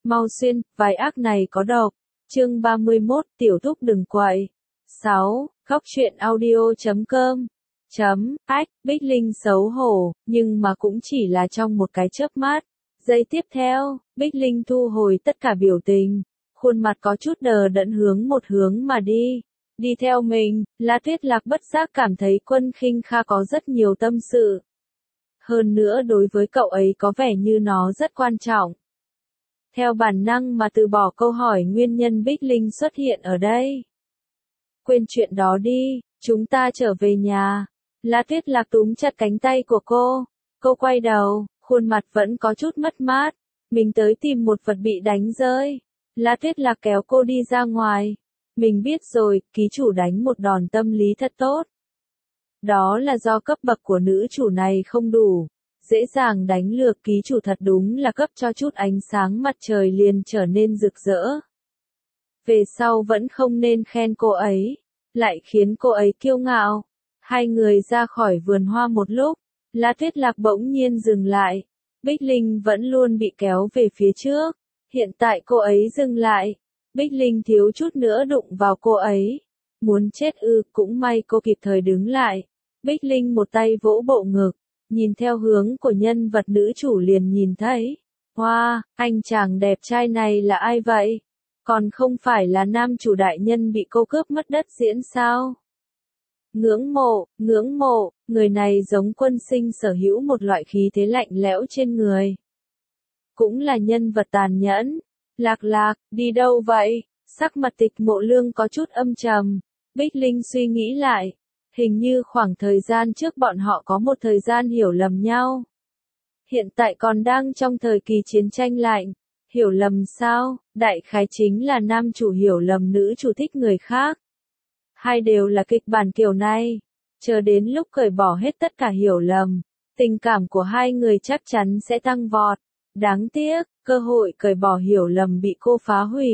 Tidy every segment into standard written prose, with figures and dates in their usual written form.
Mau xuyên, vài ác này có độc. Chương 31, tiểu thúc đừng quậy. 6. Góc truyện audio.com Ách, Bích Linh xấu hổ, nhưng mà cũng chỉ là trong một cái chớp mắt. Giây tiếp theo, Bích Linh thu hồi tất cả biểu tình, khuôn mặt có chút đờ đẫn hướng một hướng mà đi. Đi theo mình, La Tuyết Lạc bất giác cảm thấy Quân Khinh Kha có rất nhiều tâm sự. Hơn nữa đối với cậu ấy có vẻ như nó rất quan trọng. Theo bản năng mà từ bỏ câu hỏi nguyên nhân Bích Linh xuất hiện ở đây. Quên chuyện đó đi, chúng ta trở về nhà. La Tuyết Lạc túm chặt cánh tay của cô. Cô quay đầu, khuôn mặt vẫn có chút mất mát. Mình tới tìm một vật bị đánh rơi. La Tuyết Lạc kéo cô đi ra ngoài. Mình biết rồi, ký chủ đánh một đòn tâm lý thật tốt. Đó là do cấp bậc của nữ chủ này không đủ. Dễ dàng đánh lừa ký chủ thật đúng là cấp cho chút ánh sáng mặt trời liền trở nên rực rỡ. Về sau vẫn không nên khen cô ấy, lại khiến cô ấy kiêu ngạo. Hai người ra khỏi vườn hoa một lúc, La Tuyết Lạc bỗng nhiên dừng lại. Bích Linh vẫn luôn bị kéo về phía trước, hiện tại cô ấy dừng lại. Bích Linh thiếu chút nữa đụng vào cô ấy. Muốn chết ư, cũng may cô kịp thời đứng lại. Bích Linh một tay vỗ bộ ngực, nhìn theo hướng của nhân vật nữ chủ liền nhìn thấy. Wow, anh chàng đẹp trai này là ai vậy? Còn không phải là nam chủ đại nhân bị cô cướp mất đất diễn sao? Ngưỡng mộ, người này giống Quân Sinh sở hữu một loại khí thế lạnh lẽo trên người. Cũng là nhân vật tàn nhẫn. Lạc Lạc, đi đâu vậy? Sắc mặt Tịch Mộ Lương có chút âm trầm. Bích Linh suy nghĩ lại. Hình như khoảng thời gian trước bọn họ có một thời gian hiểu lầm nhau. Hiện tại còn đang trong thời kỳ chiến tranh lạnh. Hiểu lầm sao? Đại khái chính là nam chủ hiểu lầm nữ chủ thích người khác. Hai đều là kịch bản kiểu này. Chờ đến lúc cởi bỏ hết tất cả hiểu lầm, tình cảm của hai người chắc chắn sẽ tăng vọt. Đáng tiếc, cơ hội cởi bỏ hiểu lầm bị cô phá hủy.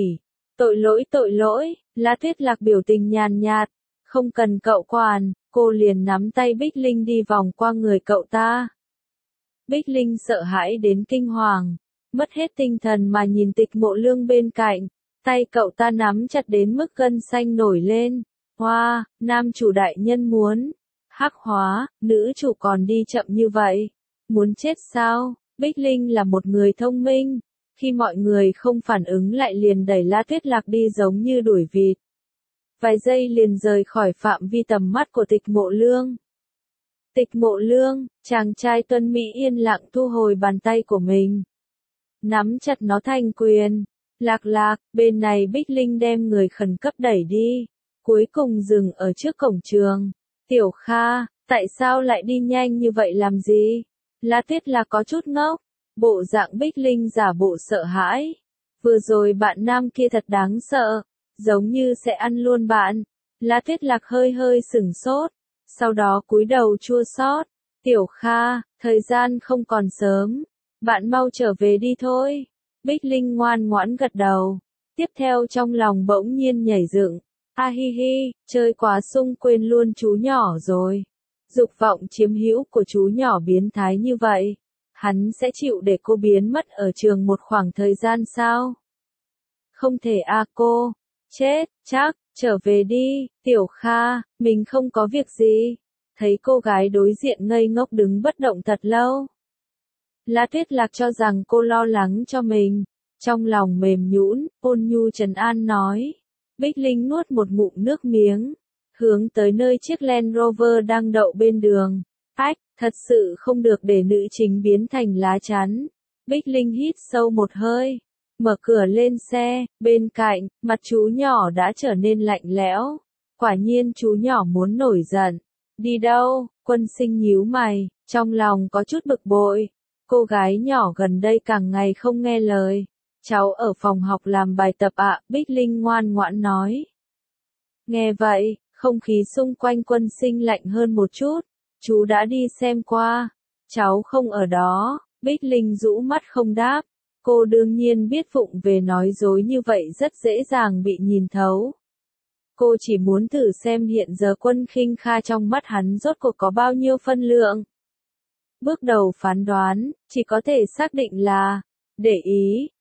Tội lỗi, La Tuyết Lạc biểu tình nhàn nhạt. Không cần cậu quản, cô liền nắm tay Bích Linh đi vòng qua người cậu ta. Bích Linh sợ hãi đến kinh hoàng, mất hết tinh thần mà nhìn Tịch Mộ Lương bên cạnh. Tay cậu ta nắm chặt đến mức gân xanh nổi lên. Hoa, nam chủ đại nhân muốn hắc hóa, nữ chủ còn đi chậm như vậy. Muốn chết sao? Bích Linh là một người thông minh. Khi mọi người không phản ứng lại liền đẩy La Tuyết Lạc đi giống như đuổi vịt. Vài giây liền rời khỏi phạm vi tầm mắt của Tịch Mộ Lương. Tịch Mộ Lương, chàng trai tuấn mỹ yên lặng thu hồi bàn tay của mình. Nắm chặt nó thành quyền. Lạc Lạc, bên này Bích Linh đem người khẩn cấp đẩy đi. Cuối cùng dừng ở trước cổng trường. Tiểu Kha, tại sao lại đi nhanh như vậy làm gì? La Tuyết Lạc có chút ngốc. Bộ dạng Bích Linh giả bộ sợ hãi. Vừa rồi bạn nam kia thật đáng sợ. Giống như sẽ ăn luôn bạn. La Tuyết Lạc hơi sửng sốt. Sau đó cúi đầu chua xót. Tiểu Kha, thời gian không còn sớm. Bạn mau trở về đi thôi. Bích Linh ngoan ngoãn gật đầu. Tiếp theo trong lòng bỗng nhiên nhảy dựng. A hi hi, chơi quá sung quên luôn chú nhỏ rồi. Dục vọng chiếm hữu của chú nhỏ biến thái như vậy. Hắn sẽ chịu để cô biến mất ở trường một khoảng thời gian sao? Không thể cô. Chết, chắc, trở về đi, Tiểu Kha, mình không có việc gì. Thấy cô gái đối diện ngây ngốc đứng bất động thật lâu. La Tuyết Lạc cho rằng cô lo lắng cho mình. Trong lòng mềm nhũn, ôn nhu trấn an nói. Bích Linh nuốt một ngụm nước miếng. Hướng tới nơi chiếc Land Rover đang đậu bên đường. Ách, thật sự không được để nữ chính biến thành lá chắn. Bích Linh hít sâu một hơi. Mở cửa lên xe, bên cạnh, mặt chú nhỏ đã trở nên lạnh lẽo. Quả nhiên chú nhỏ muốn nổi giận. Đi đâu? Quân Sinh nhíu mày, trong lòng có chút bực bội. Cô gái nhỏ gần đây càng ngày không nghe lời. Cháu ở phòng học làm bài tập ạ, Bích Linh ngoan ngoãn nói. Nghe vậy, không khí xung quanh Quân Sinh lạnh hơn một chút. Chú đã đi xem qua. Cháu không ở đó, Bích Linh rũ mắt không đáp. Cô đương nhiên biết vụng về nói dối như vậy rất dễ dàng bị nhìn thấu. Cô chỉ muốn thử xem hiện giờ Quân Khinh Kha trong mắt hắn rốt cuộc có bao nhiêu phân lượng. Bước đầu phán đoán, chỉ có thể xác định là, để ý,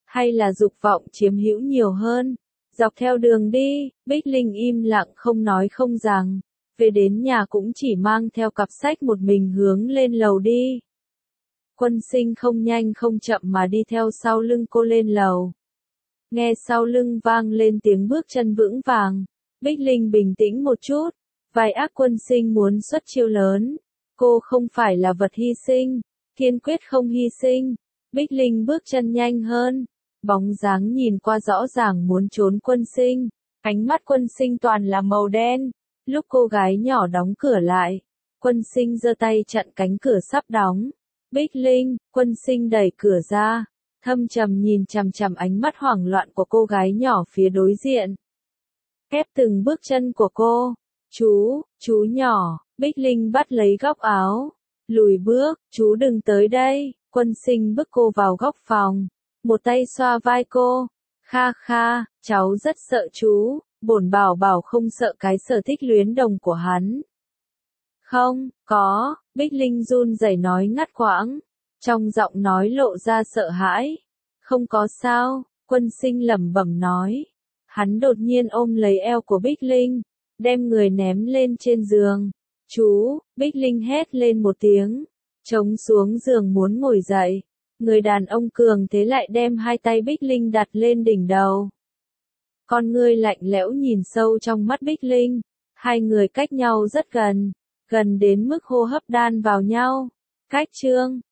Hay là dục vọng chiếm hữu nhiều hơn? Dọc theo đường đi, Bích Linh im lặng không nói không rằng. Về đến nhà cũng chỉ mang theo cặp sách một mình hướng lên lầu đi. Quân Sinh không nhanh không chậm mà đi theo sau lưng cô lên lầu. Nghe sau lưng vang lên tiếng bước chân vững vàng. Bích Linh bình tĩnh một chút. Vài ác Quân Sinh muốn xuất chiêu lớn. Cô không phải là vật hy sinh. Kiên quyết không hy sinh. Bích Linh bước chân nhanh hơn. Bóng dáng nhìn qua rõ ràng muốn trốn Quân Sinh. Ánh mắt Quân Sinh toàn là màu đen. Lúc cô gái nhỏ đóng cửa lại, Quân Sinh giơ tay chặn cánh cửa sắp đóng. Bích Linh, Quân Sinh đẩy cửa ra, thâm trầm nhìn chằm chằm ánh mắt hoảng loạn của cô gái nhỏ phía đối diện. Ép từng bước chân của cô. Chú nhỏ, Bích Linh bắt lấy góc áo. Lùi bước, chú đừng tới đây. Quân Sinh bước cô vào góc phòng. Một tay xoa vai cô. Kha kha, cháu rất sợ chú. Bổn bảo bảo không sợ cái sở thích luyến đồng của hắn. Không, có, Bích Linh run rẩy nói ngắt quãng. Trong giọng nói lộ ra sợ hãi. Không có sao, Quân Sinh lẩm bẩm nói. Hắn đột nhiên ôm lấy eo của Bích Linh, đem người ném lên trên giường. Chú, Bích Linh hét lên một tiếng, chống xuống giường muốn ngồi dậy. Người đàn ông cường thế lại đem hai tay Bích Linh đặt lên đỉnh đầu. Con ngươi lạnh lẽo nhìn sâu trong mắt Bích Linh. Hai người cách nhau rất gần, gần đến mức hô hấp đan vào nhau. Cách chương